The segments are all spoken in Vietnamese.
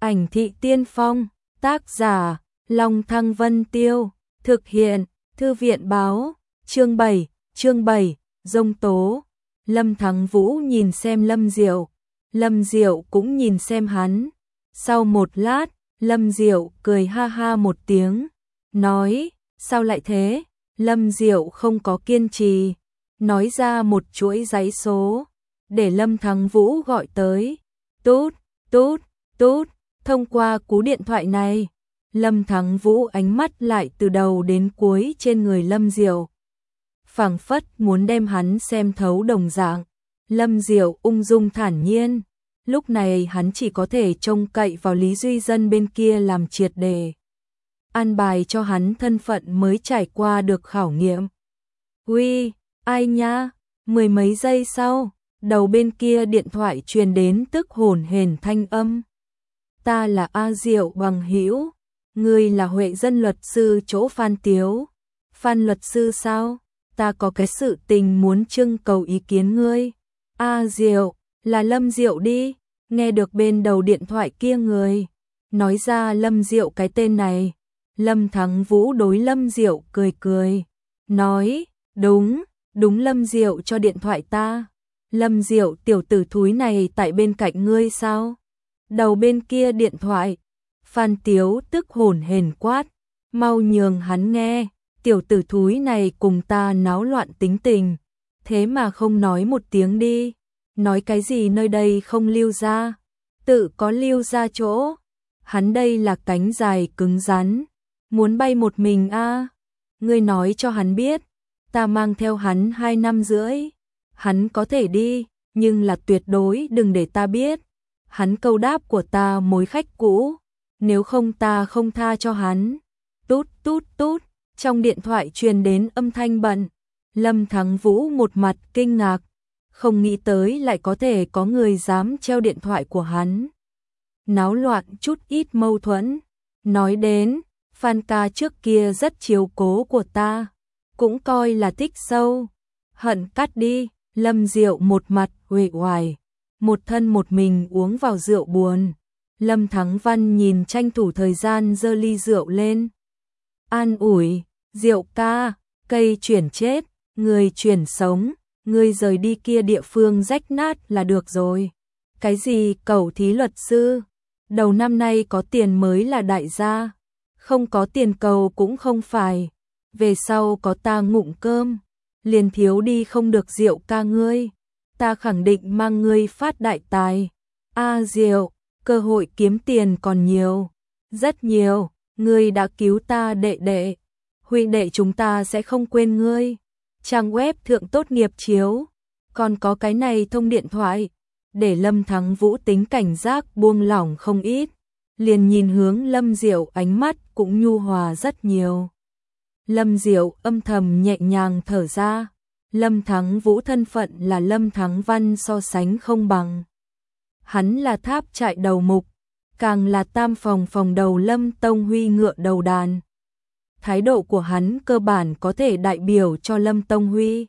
Ảnh thị tiên phong, tác giả, Long Thăng Vân Tiêu, thực hiện, Thư viện báo, chương 7, Dông tố. Lâm Thắng Vũ nhìn xem Lâm Diệu cũng nhìn xem hắn. Sau một lát, Lâm Diệu cười ha ha một tiếng, nói, sao lại thế? Lâm Diệu không có kiên trì, nói ra một chuỗi dãy số, để Lâm Thắng Vũ gọi tới. Tút, tút, tút, thông qua cú điện thoại này, Lâm Thắng Vũ ánh mắt lại từ đầu đến cuối trên người Lâm Diệu, phảng phất muốn đem hắn xem thấu đồng dạng. Lâm Diệu ung dung thản nhiên, lúc này hắn chỉ có thể trông cậy vào Lý Duy Dân bên kia làm triệt đề, an bài cho hắn thân phận mới trải qua được khảo nghiệm. Uy, ai nha? Mười mấy giây sau, đầu bên kia điện thoại truyền đến tức hổn hển thanh âm. Ta là A Diệu bằng hữu, ngươi là Huệ Dân luật sư chỗ Phan Tiếu. Phan luật sư sao? Ta có cái sự tình muốn trưng cầu ý kiến ngươi. A Diệu, là Lâm Diệu đi. Nghe được bên đầu điện thoại kia người nói ra Lâm Diệu cái tên này, Lâm Thắng Vũ đối Lâm Diệu cười cười, nói, đúng Lâm Diệu cho điện thoại ta. Lâm Diệu tiểu tử thúi này tại bên cạnh ngươi sao? Đầu bên kia điện thoại, Phan Tiếu tức hổn hển quát, mau nhường hắn nghe, tiểu tử thúi này cùng ta náo loạn tính tình, thế mà không nói một tiếng đi, nói cái gì nơi đây không lưu ra, tự có lưu ra chỗ, hắn đây là cánh dài cứng rắn, muốn bay một mình a. Ngươi nói cho hắn biết, ta mang theo hắn 2 năm rưỡi, hắn có thể đi, nhưng là tuyệt đối đừng để ta biết. Hắn câu đáp của ta mối khách cũ, nếu không ta không tha cho hắn. Tút tút tút, trong điện thoại truyền đến âm thanh bận. Lâm Thắng Vũ một mặt kinh ngạc, không nghĩ tới lại có thể có người dám treo điện thoại của hắn. Náo loạn chút ít mâu thuẫn, nói đến, Phan ca trước kia rất chiếu cố của ta, cũng coi là thích sâu. Hận cắt đi, Lâm Diệu một mặt uể oải, một thân một mình uống vào rượu buồn. Lâm Thắng Văn nhìn tranh thủ thời gian giơ ly rượu lên, an ủi, Diệu ca, cây chuyển chết, người chuyển sống, người rời đi kia địa phương rách nát là được rồi. Cái gì cẩu thí luật sư, đầu năm nay có tiền mới là đại gia, không có tiền cầu cũng không phải. Về sau có ta ngụm cơm, liền thiếu đi không được Diệu ca ngươi, ta khẳng định mang ngươi phát đại tài. A Diệu, cơ hội kiếm tiền còn nhiều, rất nhiều, ngươi đã cứu ta đệ đệ, huynh đệ chúng ta sẽ không quên ngươi. Trang web thượng tốt nghiệp chiếu, còn có cái này thông điện thoại, để Lâm Thắng Vũ tính cảnh giác buông lỏng không ít, liền nhìn hướng Lâm Diệu ánh mắt cũng nhu hòa rất nhiều. Lâm Diệu âm thầm nhẹ nhàng thở ra, Lâm Thắng Vũ thân phận là Lâm Thắng Văn so sánh không bằng. Hắn là tháp trại đầu mục, càng là tam phòng đầu Lâm Tông Huy ngựa đầu đàn. Thái độ của hắn cơ bản có thể đại biểu cho Lâm Tông Huy.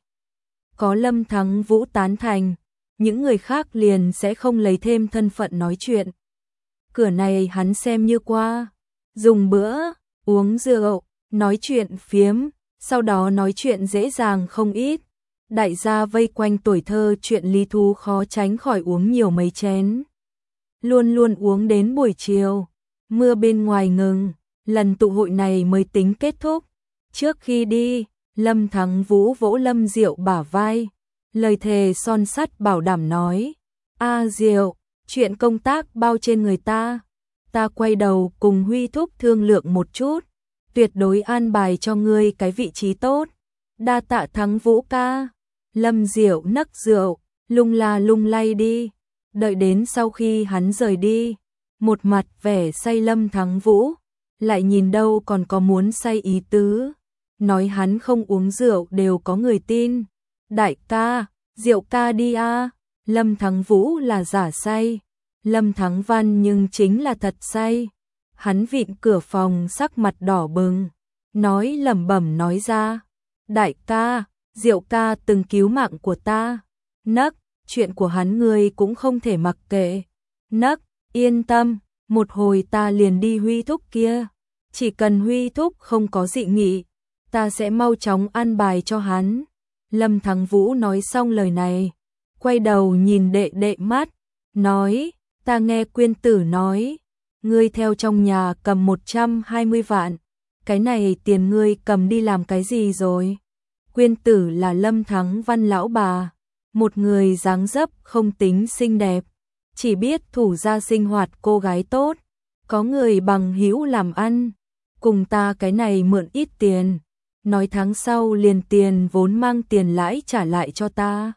Có Lâm Thắng Vũ tán thành, những người khác liền sẽ không lấy thêm thân phận nói chuyện. Cửa này hắn xem như qua, dùng bữa, uống rượu, nói chuyện phiếm, sau đó nói chuyện dễ dàng không ít. Đại gia vây quanh tuổi thơ chuyện lý thú khó tránh khỏi uống nhiều mấy chén. Luôn luôn uống đến buổi chiều, mưa bên ngoài ngừng, lần tụ hội này mới tính kết thúc. Trước khi đi, Lâm Thắng Vũ vỗ Lâm Diệu bả vai, lời thề son sắt bảo đảm nói, A Diệu, chuyện công tác bao trên người ta quay đầu cùng Huy thúc thương lượng một chút, tuyệt đối an bài cho ngươi cái vị trí tốt. Đa tạ Thắng Vũ ca. Lâm Diệu nấc rượu, lung la lung lay đi, đợi đến sau khi hắn rời đi, một mặt vẻ say Lâm Thắng Vũ, lại nhìn đâu còn có muốn say ý tứ, nói hắn không uống rượu đều có người tin. Đại ca, Diệu ca đi a. Lâm Thắng Vũ là giả say, Lâm Thắng Văn nhưng chính là thật say. Hắn vịn cửa phòng sắc mặt đỏ bừng, nói lẩm bẩm nói ra, đại ca, Diệu ca từng cứu mạng của ta. Nấc, chuyện của hắn ngươi cũng không thể mặc kệ. Nấc, yên tâm, một hồi ta liền đi Huy thúc kia, chỉ cần Huy thúc không có dị nghị, ta sẽ mau chóng an bài cho hắn. Lâm Thắng Vũ nói xong lời này, quay đầu nhìn đệ đệ mắt, nói, ta nghe Quyên Tử nói, ngươi theo trong nhà cầm 120 vạn, cái này tiền ngươi cầm đi làm cái gì rồi? Quyên Tử là Lâm Thắng Văn lão bà, một người dáng dấp không tính xinh đẹp, chỉ biết thủ gia sinh hoạt cô gái tốt, có người bằng hữu làm ăn, cùng ta cái này mượn ít tiền, nói tháng sau liền tiền vốn mang tiền lãi trả lại cho ta.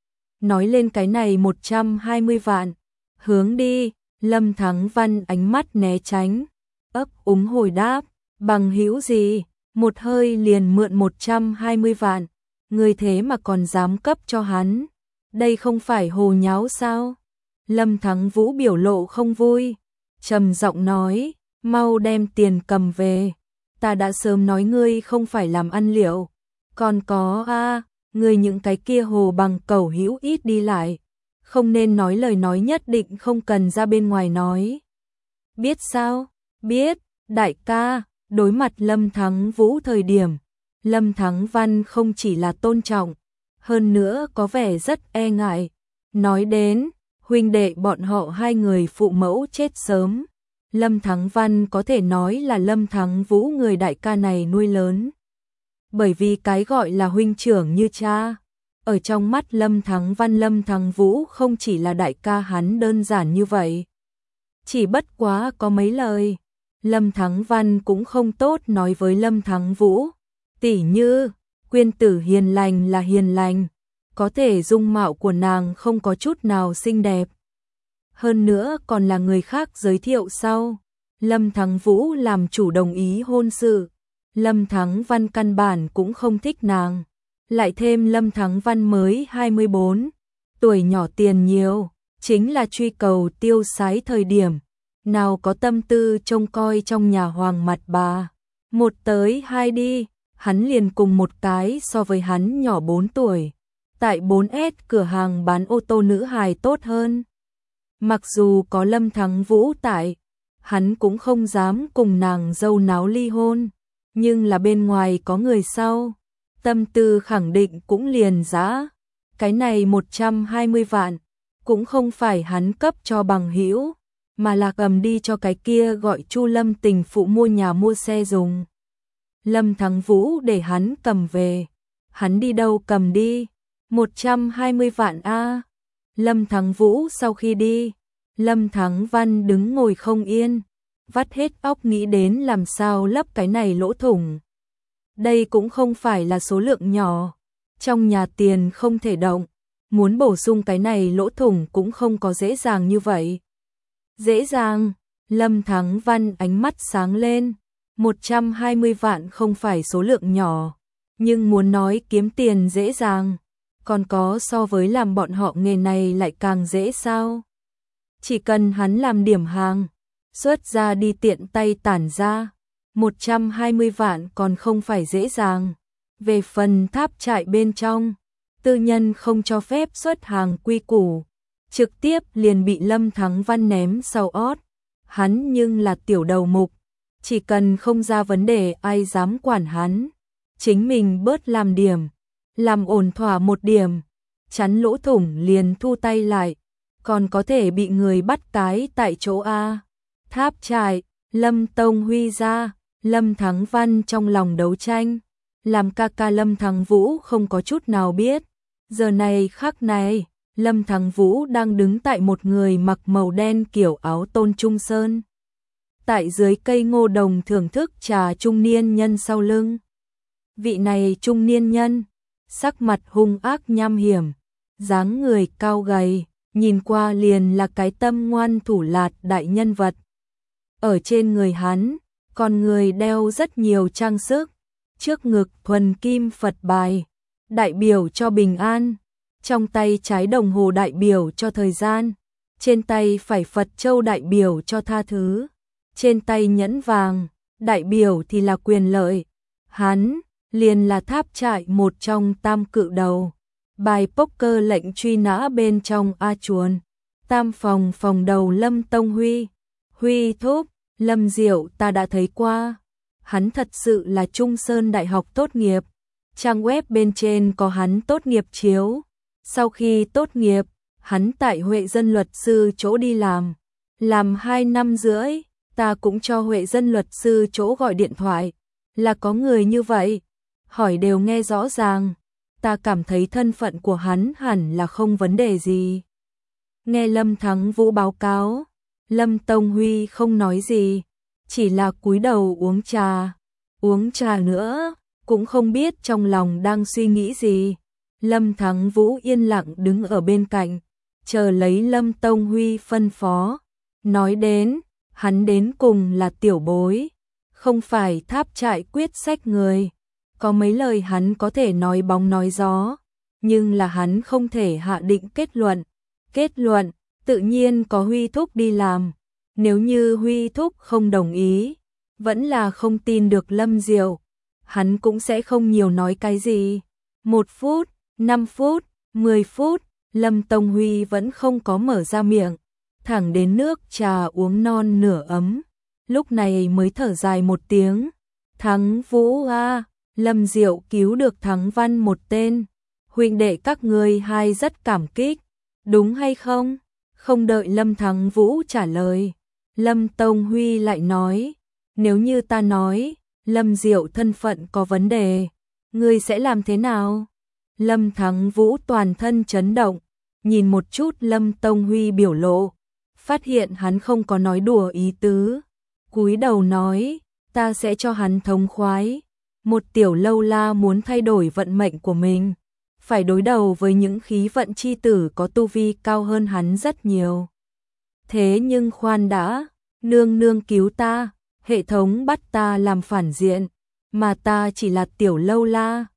Nói lên cái này 120 vạn, hướng đi, Lâm Thắng Văn ánh mắt né tránh, ấp úng hồi đáp, bằng hữu gì, một hơi liền mượn 120 vạn, người thế mà còn dám cấp cho hắn, đây không phải hồ nháo sao? Lâm Thắng Vũ biểu lộ không vui, trầm giọng nói, mau đem tiền cầm về, ta đã sớm nói ngươi không phải làm ăn liệu, còn có ngươi những cái kia hồ bằng cẩu hữu ít đi lại, không nên nói lời nói nhất định không cần ra bên ngoài nói. Biết sao? Biết, đại ca. Đối mặt Lâm Thắng Vũ thời điểm, Lâm Thắng Văn không chỉ là tôn trọng, hơn nữa có vẻ rất e ngại. Nói đến, huynh đệ bọn họ hai người phụ mẫu chết sớm, Lâm Thắng Văn có thể nói là Lâm Thắng Vũ người đại ca này nuôi lớn. Bởi vì cái gọi là huynh trưởng như cha, ở trong mắt Lâm Thắng Văn, Lâm Thắng Vũ không chỉ là đại ca hắn đơn giản như vậy. Chỉ bất quá có mấy lời, Lâm Thắng Văn cũng không tốt nói với Lâm Thắng Vũ, tỉ như, Quyên Tử hiền lành là hiền lành, có thể dung mạo của nàng không có chút nào xinh đẹp. Hơn nữa còn là người khác giới thiệu sau, Lâm Thắng Vũ làm chủ đồng ý hôn sự, Lâm Thắng Văn căn bản cũng không thích nàng, lại thêm Lâm Thắng Văn mới 24, tuổi nhỏ tiền nhiều, chính là truy cầu tiêu sái thời điểm. Nào có tâm tư trông coi trong nhà hoàng mặt bà. Một tới hai đi, hắn liền cùng một cái so với hắn nhỏ 4 tuổi. Tại 4S cửa hàng bán ô tô nữ hài tốt hơn. Mặc dù có Lâm Thắng Vũ tại, hắn cũng không dám cùng nàng dâu náo ly hôn. Nhưng là bên ngoài có người sau, tâm tư khẳng định cũng liền giá. Cái này 120 vạn, cũng không phải hắn cấp cho bằng hữu, mà là cầm đi cho cái kia gọi Chu Lâm tình phụ mua nhà mua xe dùng. Lâm Thắng Vũ để hắn cầm về, hắn đi đâu cầm đi, 120 vạn a. Lâm Thắng Vũ sau khi đi, Lâm Thắng Văn đứng ngồi không yên, vắt hết óc nghĩ đến làm sao lấp cái này lỗ thủng. Đây cũng không phải là số lượng nhỏ, trong nhà tiền không thể động, muốn bổ sung cái này lỗ thủng cũng không có dễ dàng như vậy. Dễ dàng, Lâm Thắng Văn ánh mắt sáng lên, 120 vạn không phải số lượng nhỏ, nhưng muốn nói kiếm tiền dễ dàng, còn có so với làm bọn họ nghề này lại càng dễ sao? Chỉ cần hắn làm điểm hàng, xuất ra đi tiện tay tản ra, 120 vạn còn không phải dễ dàng. Về phần tháp trại bên trong, tư nhân không cho phép xuất hàng quy củ, trực tiếp liền bị Lâm Thắng Văn ném sau ót. Hắn nhưng là tiểu đầu mục, chỉ cần không ra vấn đề ai dám quản hắn. Chính mình bớt làm điểm, làm ổn thỏa một điểm, chắn lỗ thủng liền thu tay lại, còn có thể bị người bắt cái tại chỗ A. Tháp trại, Lâm Tông Huy ra, Lâm Thắng Văn trong lòng đấu tranh, làm ca ca Lâm Thắng Vũ không có chút nào biết. Giờ này khắc này, Lâm Thắng Vũ đang đứng tại một người mặc màu đen kiểu áo tôn trung sơn. Tại dưới cây ngô đồng thưởng thức trà trung niên nhân sau lưng. Vị này trung niên nhân, sắc mặt hung ác nham hiểm, dáng người cao gầy, nhìn qua liền là cái tâm ngoan thủ lạt đại nhân vật. Ở trên người hắn, con người đeo rất nhiều trang sức, trước ngực thuần kim Phật bài, đại biểu cho bình an, trong tay trái đồng hồ đại biểu cho thời gian, trên tay phải Phật châu đại biểu cho tha thứ, trên tay nhẫn vàng, đại biểu thì là quyền lợi. Hắn liền là tháp trại một trong tam cự đầu, bài poker lệnh truy nã bên trong A Chuồn, tam phòng đầu Lâm Tông Huy. Huy thúc, Lâm Diệu ta đã thấy qua. Hắn thật sự là Trung Sơn Đại học tốt nghiệp. Trang web bên trên có hắn tốt nghiệp chiếu. Sau khi tốt nghiệp, hắn tại Huệ Dân luật sư chỗ đi làm 2 năm rưỡi, ta cũng cho Huệ Dân luật sư chỗ gọi điện thoại, là có người như vậy, hỏi đều nghe rõ ràng, ta cảm thấy thân phận của hắn hẳn là không vấn đề gì. Nghe Lâm Thắng Vũ báo cáo, Lâm Tông Huy không nói gì, chỉ là cúi đầu uống trà nữa, cũng không biết trong lòng đang suy nghĩ gì. Lâm Thắng Vũ yên lặng đứng ở bên cạnh, chờ lấy Lâm Tông Huy phân phó. Nói đến, hắn đến cùng là tiểu bối, không phải tháp trại quyết sách người. Có mấy lời hắn có thể nói bóng nói gió, nhưng là hắn không thể hạ định kết luận. Kết luận, tự nhiên có Huy thúc đi làm. Nếu như Huy thúc không đồng ý, vẫn là không tin được Lâm Diệu, hắn cũng sẽ không nhiều nói cái gì. 1 phút, 5 phút, 10 phút, Lâm Tông Huy vẫn không có mở ra miệng, thẳng đến nước trà uống non nửa ấm, lúc này mới thở dài một tiếng. Thắng Vũ a, Lâm Diệu cứu được Thắng Văn một tên, huynh đệ các ngươi hai rất cảm kích, đúng hay không? Không đợi Lâm Thắng Vũ trả lời, Lâm Tông Huy lại nói, nếu như ta nói, Lâm Diệu thân phận có vấn đề, ngươi sẽ làm thế nào? Lâm Thắng Vũ toàn thân chấn động, nhìn một chút Lâm Tông Huy biểu lộ, phát hiện hắn không có nói đùa ý tứ, cúi đầu nói, ta sẽ cho hắn thống khoái. Một tiểu lâu la muốn thay đổi vận mệnh của mình, phải đối đầu với những khí vận chi tử có tu vi cao hơn hắn rất nhiều. Thế nhưng khoan đã, nương nương cứu ta, hệ thống bắt ta làm phản diện, mà ta chỉ là tiểu lâu la,